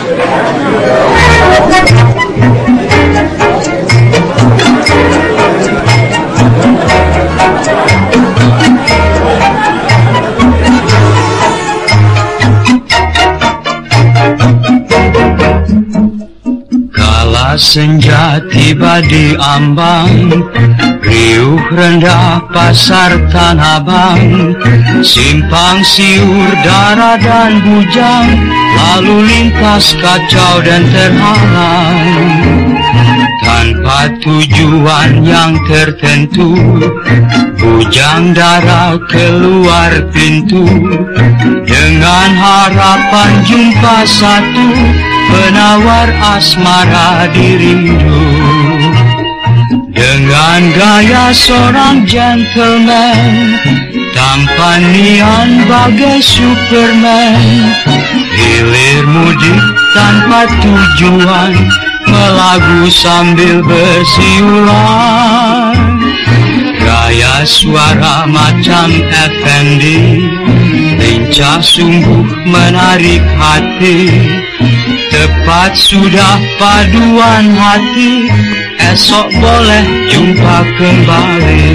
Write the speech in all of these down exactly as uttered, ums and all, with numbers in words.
Senja tiba di ambang, riuh rendah pasar Tanah Abang, simpang siur darah dan bujang, lalu lintas kacau dan terhalang. Tanpa tujuan yang tertentu, bujang darah keluar pintu, dengan harapan jumpa satu penawar asmara dirindu. Dengan gaya seorang gentleman, tampan nian bagai Superman, hilir mudik tanpa tujuan, melagu sambil bersiulan. Gaya suara macam Effendi, lincah sungguh menarik hati. Tepat sudah paduan hati, esok boleh jumpa kembali.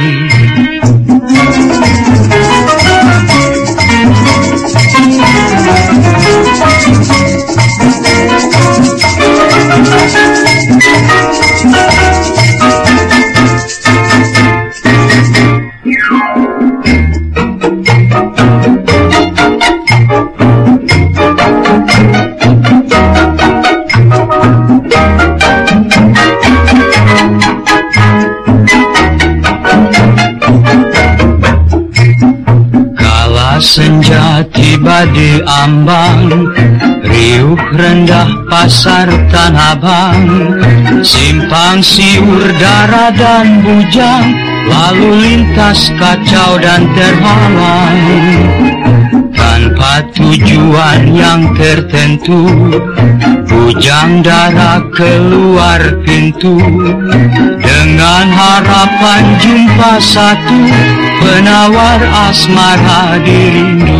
Senja tiba di ambang, riuh rendah pasar Tanah Abang, simpang siur darah dan bujang, lalu lintas kacau dan terhalang. Tanpa tujuan yang tertentu, bujang darah keluar pintu, dengan harapan jumpa satu penawar asmara dirindu.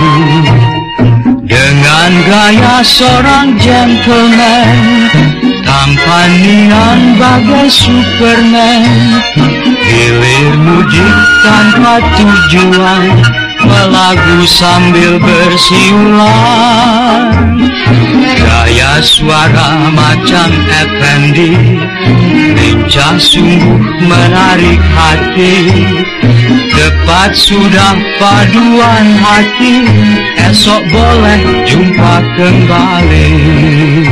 Dengan gaya seorang gentleman, tampan nian bagai Superman, hilir mudik tanpa tujuan, melagu sambil bersiulan. Gaya suara macam Effendi, lincah sungguh menarik hati. Tepat sudah paduan hati, esok boleh jumpa kembali.